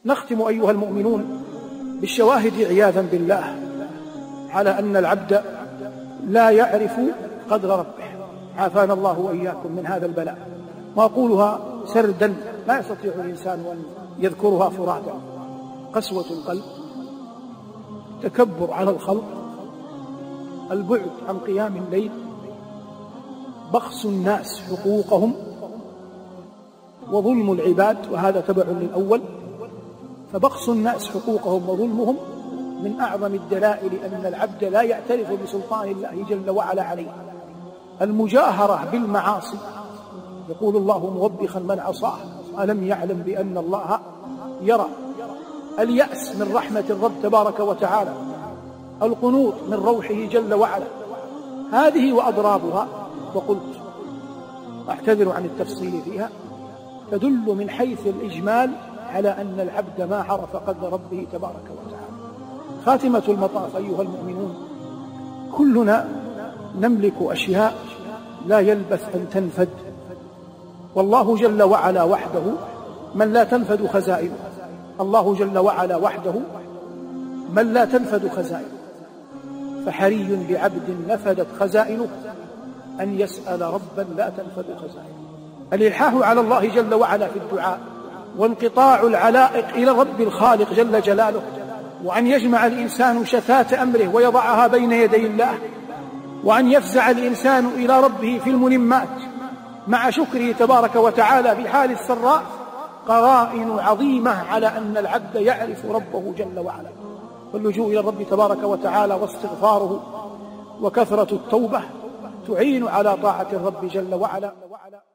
نختم أيها المؤمنون بالشواهد عياذا بالله على أن العبد لا يعرف قدر ربه، عافانا الله وإياكم من هذا البلاء. وأقولها سردا لا يستطيع الإنسان أن يذكرها فرادا: قسوة القلب، تكبر على الخلق، البعد عن قيام الليل، بخس الناس حقوقهم، وظلم العباد، وهذا تبع للأول. فبخس الناس حقوقهم وظلمهم من أعظم الدلائل أن العبد لا يعترف بسلطان الله جل وعلا عليه. المجاهرة بالمعاصي، يقول الله موبخا من عصاه: ألم يعلم بأن الله يرى. اليأس من رحمة الرب تبارك وتعالى، القنوط من روحه جل وعلا، هذه وأضرابها. وقلت أعتذر عن التفصيل فيها، تدل من حيث الإجمال على أن العبد ما عرف قدر ربه تبارك وتعالى. خاتمة المطاف أيها المؤمنون، كلنا نملك أشياء لا يلبث أن تنفد، والله جل وعلا وحده من لا تنفد خزائنه. الله جل وعلا وحده من لا تنفد خزائنه، فحري بعبد نفدت خزائنه أن يسأل ربا لا تنفد خزائنه. الإلحاح على الله جل وعلا في الدعاء، وانقطاع العلائق إلى الرب الخالق جل جلاله، وأن يجمع الإنسان شتات أمره ويضعها بين يدي الله، وأن يفزع الإنسان إلى ربه في الملمات مع شكره تبارك وتعالى في حال السراء، قرائن عظيمة على أن العبد يعرف ربه جل وعلا. واللجوء إلى الرب تبارك وتعالى واستغفاره وكثرة التوبة تعين على طاعة الرب جل وعلا.